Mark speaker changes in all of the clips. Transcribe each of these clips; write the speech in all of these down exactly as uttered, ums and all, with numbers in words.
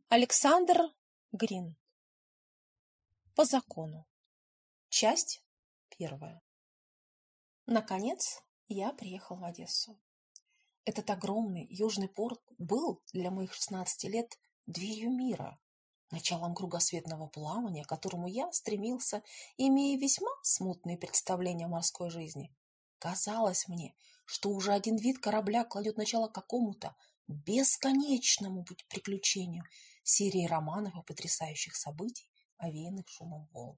Speaker 1: Александр Грин. По закону. Часть первая. Наконец, я приехал в Одессу. Этот огромный южный порт был для моих шестнадцати лет дверью мира, началом кругосветного плавания, к которому я стремился, имея весьма смутные представления о морской жизни. Казалось мне, что уже один вид корабля кладет начало какому-то бесконечному приключению серии романов и потрясающих событий, овеянных шумом волн.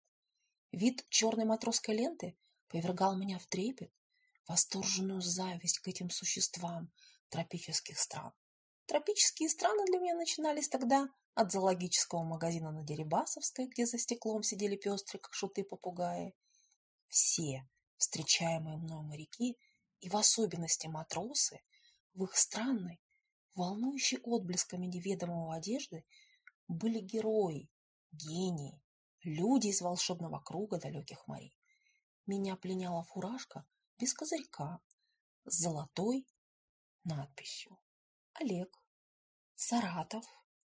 Speaker 1: Вид черной матросской ленты повергал меня в трепет, восторженную зависть к этим существам тропических стран. Тропические страны для меня начинались тогда от зоологического магазина на Дерибасовской, где за стеклом сидели пестрые, как шуты-попугаи. Все встречаемые мною моряки, и в особенности матросы, в их странной, волнующей отблесками неведомого одежды, были герои, гении, люди из волшебного круга далеких морей. Меня пленяла фуражка без козырька с золотой надписью: Олег, Саратов,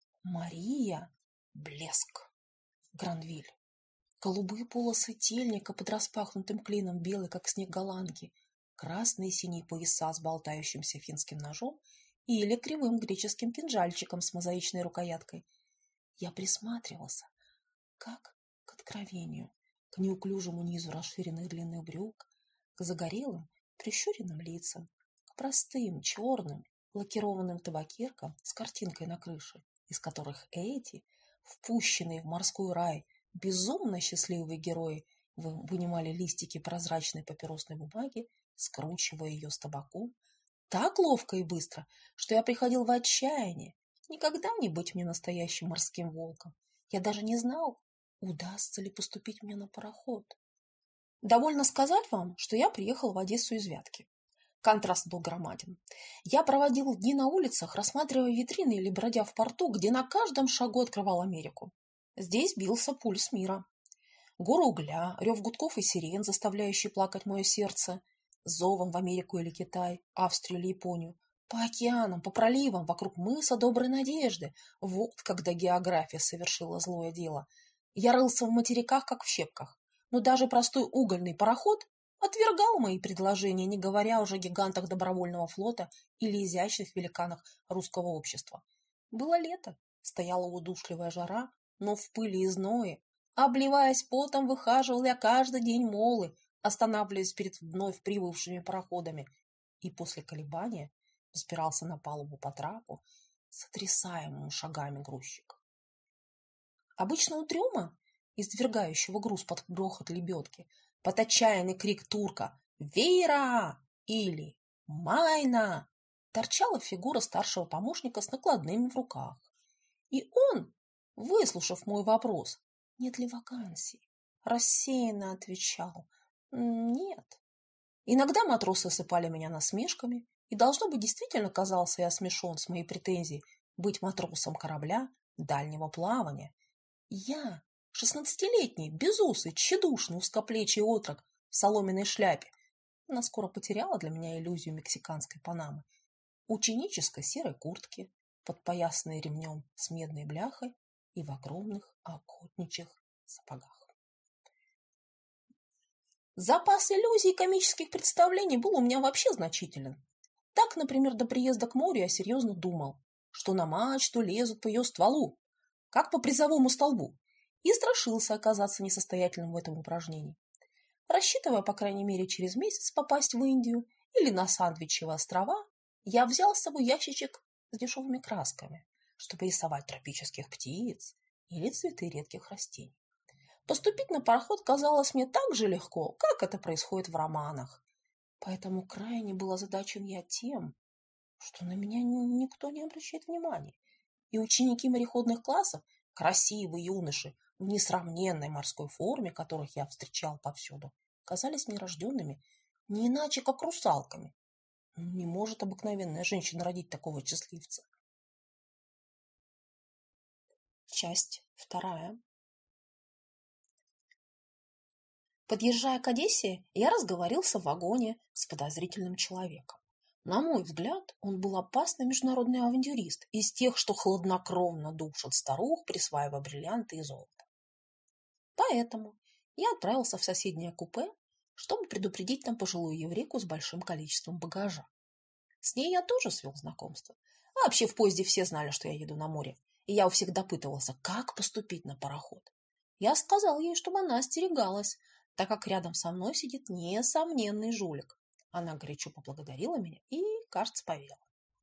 Speaker 1: Мария, Блеск, Гранвиль. Голубые полосы тельника под распахнутым клином, белый, как снег голландки, красные и синие пояса с болтающимся финским ножом или кривым греческим кинжальчиком с мозаичной рукояткой. Я присматривался, как к откровению, к неуклюжему низу расширенных длинных брюк, к загорелым, прищуренным лицам, к простым, черным, лакированным табакеркам с картинкой на крыше, из которых эти, впущенные в морской рай, безумно счастливые герои, вынимали листики прозрачной папиросной бумаги, скручивая ее с табаком, так ловко и быстро, что я приходил в отчаяние. Никогда не быть мне настоящим морским волком. Я даже не знал, удастся ли поступить мне на пароход. Довольно сказать вам, что я приехал в Одессу из Вятки. Контраст был громаден. Я проводил дни на улицах, рассматривая витрины или бродя в порту, где на каждом шагу открывал Америку. Здесь бился пульс мира. Горы угля, рев гудков и сирен, заставляющий плакать мое сердце, зовом в Америку или Китай, Австрию или Японию, по океанам, по проливам, вокруг мыса Доброй Надежды. Вот когда география совершила злое дело. Я рылся в материках, как в щепках, но даже простой угольный пароход отвергал мои предложения, не говоря уже о гигантах добровольного флота или изящных великанах русского общества. Было лето, стояла удушливая жара, но в пыли и зное, обливаясь потом, выхаживал я каждый день молы, останавливаясь перед вновь прибывшими пароходами, и после колебания взбирался на палубу по трапу, сотрясаемому шагами грузчика. Обычно у трюма, издвергающего груз под грохот лебедки, под отчаянный крик турка «Вейра!» или «Майна!» торчала фигура старшего помощника с накладными в руках. И он, выслушав мой вопрос, нет ли вакансий, рассеянно отвечал «нет». Иногда матросы осыпали меня насмешками, и, должно быть, действительно казался я смешон с моей претензией быть матросом корабля дальнего плавания. Я, шестнадцатилетний, безусый, тщедушный, узкоплечий отрок в соломенной шляпе, она скоро потеряла для меня иллюзию мексиканской Панамы, ученической серой куртки, подпоясанной ремнем с медной бляхой и в огромных охотничьих сапогах. Запас иллюзий и комических представлений был у меня вообще значителен. Так, например, до приезда к морю я серьезно думал, что на мачту лезут по ее стволу, как по призовому столбу, и страшился оказаться несостоятельным в этом упражнении. Рассчитывая, по крайней мере, через месяц попасть в Индию или на Сандвичевые острова, я взял с собой ящичек с дешевыми красками, чтобы рисовать тропических птиц или цветы редких растений. Поступить на пароход казалось мне так же легко, как это происходит в романах. Поэтому крайне был озадачен я тем, что на меня никто не обращает внимания. И ученики мореходных классов, красивые юноши в несравненной морской форме, которых я встречал повсюду, казались нерожденными, не иначе, как русалками. Не может обыкновенная женщина родить такого счастливца. Часть вторая. Подъезжая к Одессе, я разговорился в вагоне с подозрительным человеком. На мой взгляд, он был опасный международный авантюрист, из тех, что хладнокровно душат старух, присваивая бриллианты и золото. Поэтому я отправился в соседнее купе, чтобы предупредить там пожилую еврейку с большим количеством багажа. С ней я тоже свел знакомство. Вообще в поезде все знали, что я еду на море, и я у всех допытывался, как поступить на пароход. Я сказал ей, чтобы она остерегалась, так как рядом со мной сидит несомненный жулик. Она горячо поблагодарила меня и, кажется, поверила.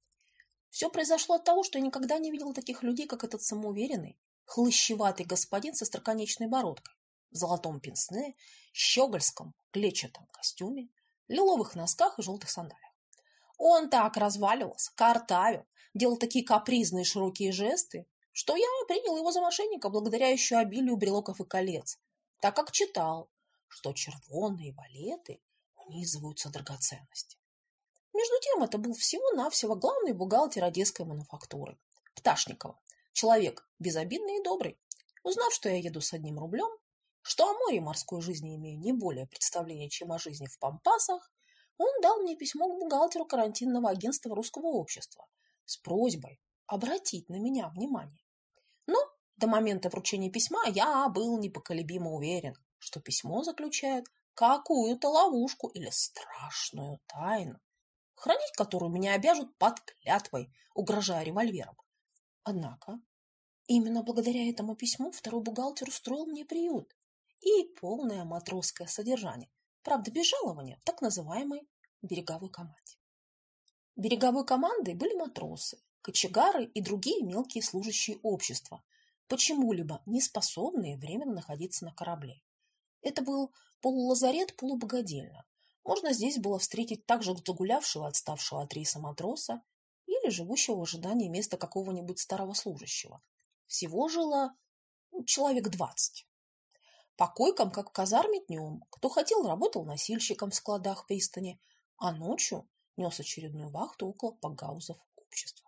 Speaker 1: Все произошло от того, что я никогда не видел таких людей, как этот самоуверенный, хлыщеватый господин со остроконечной бородкой, в золотом пенсне, щегольском клетчатом костюме, лиловых носках и желтых сандалиях. Он так разваливался, картавил, делал такие капризные широкие жесты, что я принял его за мошенника благодаря еще обилию брелоков и колец, так как читал, что червонные валеты унизываются драгоценности. Между тем, это был всего-навсего главный бухгалтер одесской мануфактуры, Пташникова, человек безобидный и добрый. Узнав, что я еду с одним рублем, что о море и морской жизни имею не более представления, чем о жизни в пампасах, он дал мне письмо к бухгалтеру карантинного агентства русского общества с просьбой обратить на меня внимание. Но до момента вручения письма я был непоколебимо уверен, что письмо заключает какую-то ловушку или страшную тайну, хранить которую меня обяжут под клятвой, угрожая револьвером. Однако именно благодаря этому письму второй бухгалтер устроил мне приют и полное матросское содержание, правда без жалования, в так называемой береговой команде. Береговой командой были матросы, кочегары и другие мелкие служащие общества, почему-либо не способные временно находиться на корабле. Это был полулазарет, полубогадельня. Можно здесь было встретить также загулявшего, отставшего от рейса матроса или живущего в ожидании места какого-нибудь старого служащего. Всего жило человек двадцать. По койкам, как в казарме днем, кто хотел, работал носильщиком в складах пристани, а ночью нес очередную вахту около пакгаузов общества.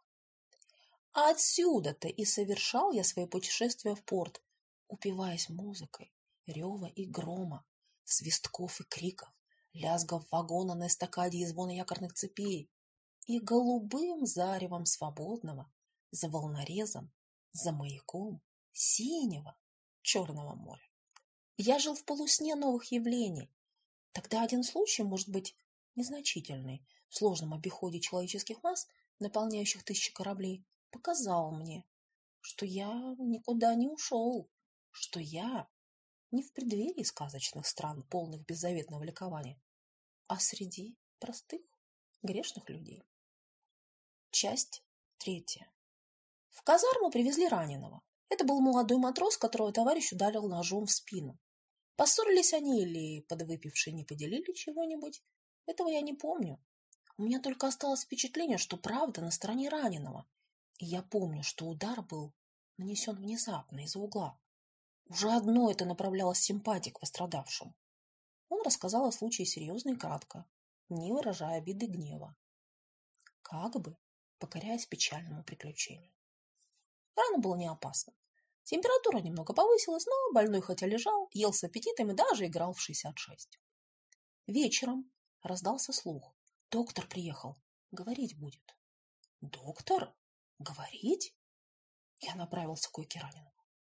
Speaker 1: А отсюда-то и совершал я свои путешествия в порт, упиваясь музыкой, рева и грома, свистков и криков, лязгов вагона на эстакаде и звона якорных цепей и голубым заревом свободного за волнорезом, за маяком синего Черного моря. Я жил в полусне новых явлений. Тогда один случай, может быть, незначительный, в сложном обиходе человеческих масс, наполняющих тысячи кораблей, показал мне, что я никуда не ушел, что я не в преддверии сказочных стран, полных беззаветного ликования, а среди простых грешных людей. Часть третья. В казарму привезли раненого. Это был молодой матрос, которого товарищ ударил ножом в спину. Поссорились они или подвыпившие не поделили чего-нибудь, этого я не помню. У меня только осталось впечатление, что правда на стороне раненого. И я помню, что удар был нанесен внезапно, из-за угла. Уже одно это направляло симпатии к пострадавшему. Он рассказал о случае серьезно и кратко, не выражая обиды и гнева, как бы покоряясь печальному приключению. Рана была не опасна. Температура немного повысилась, но больной хотя лежал, ел с аппетитом и даже играл в шестьдесят шесть. Вечером раздался слух. Доктор приехал. Говорить будет. Доктор? Говорить? Я направился к койке раненого.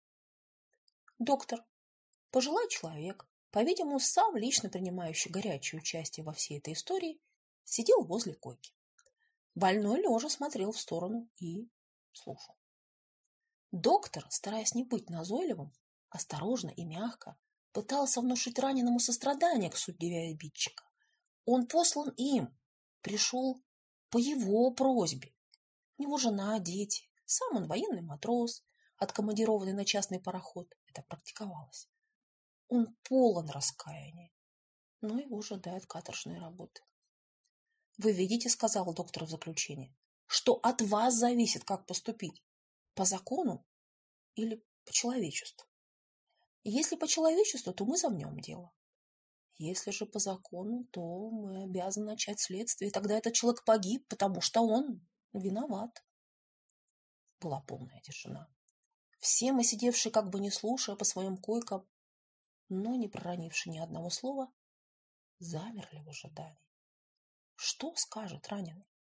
Speaker 1: Доктор, пожилой человек, по-видимому, сам лично принимающий горячее участие во всей этой истории, сидел возле койки. Больной лежа смотрел в сторону и слушал. Доктор, стараясь не быть назойливым, осторожно и мягко пытался внушить раненому сострадание к судьбе обидчика. Он послан им, пришел по его просьбе. У него жена, дети, сам он военный матрос, откомандированный на частный пароход. Это практиковалось. Он полон раскаяния, но его ожидают каторжные работы. «Вы видите, — сказал доктор в заключении, — что от вас зависит, как поступить. По закону или по человечеству? Если по человечеству, то мы замнем дело. Если же по закону, то мы обязаны начать следствие, и тогда этот человек погиб, потому что он виноват». Была полная тишина. Все мы, сидевшие, как бы не слушая, по своим койкам, но не проронившие ни одного слова, замерли в ожидании. Что скажет раненый?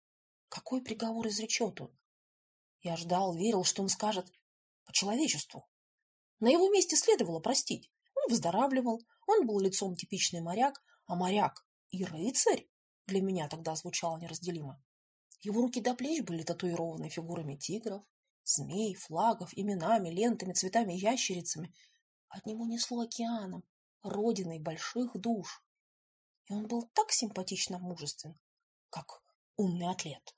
Speaker 1: Какой приговор изречет он? Я ждал, верил, что он скажет по человечеству. На его месте следовало простить. Он выздоравливал, он был лицом типичный моряк, а моряк и рыцарь для меня тогда звучало неразделимо. Его руки до плеч были татуированы фигурами тигров, змей, флагов, именами, лентами, цветами, ящерицами. От него несло океаном, родиной больших душ. И он был так симпатично мужествен, как умный атлет.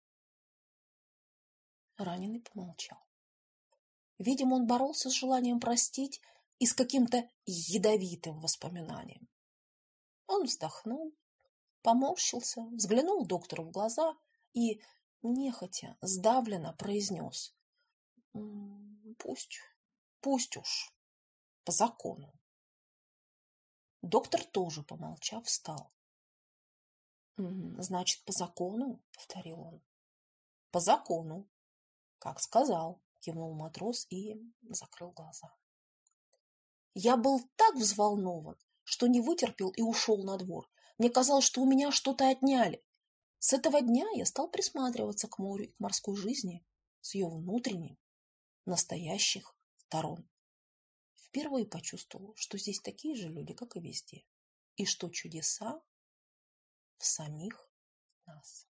Speaker 1: Раненый помолчал. Видимо, он боролся с желанием простить и с каким-то ядовитым воспоминанием. Он вздохнул, поморщился, взглянул доктору в глаза и, нехотя, сдавленно произнес: «Пусть, пусть уж, по закону». Доктор тоже, помолчав, встал. «Значит, по закону?» — повторил он. «По закону, как сказал», — кивнул матрос и закрыл глаза. Я был так взволнован, что не вытерпел и ушел на двор. Мне казалось, что у меня что-то отняли. С этого дня я стал присматриваться к морю и к морской жизни с ее внутренним, настоящих сторон. Впервые почувствовал, что здесь такие же люди, как и везде, и что чудеса в самих нас.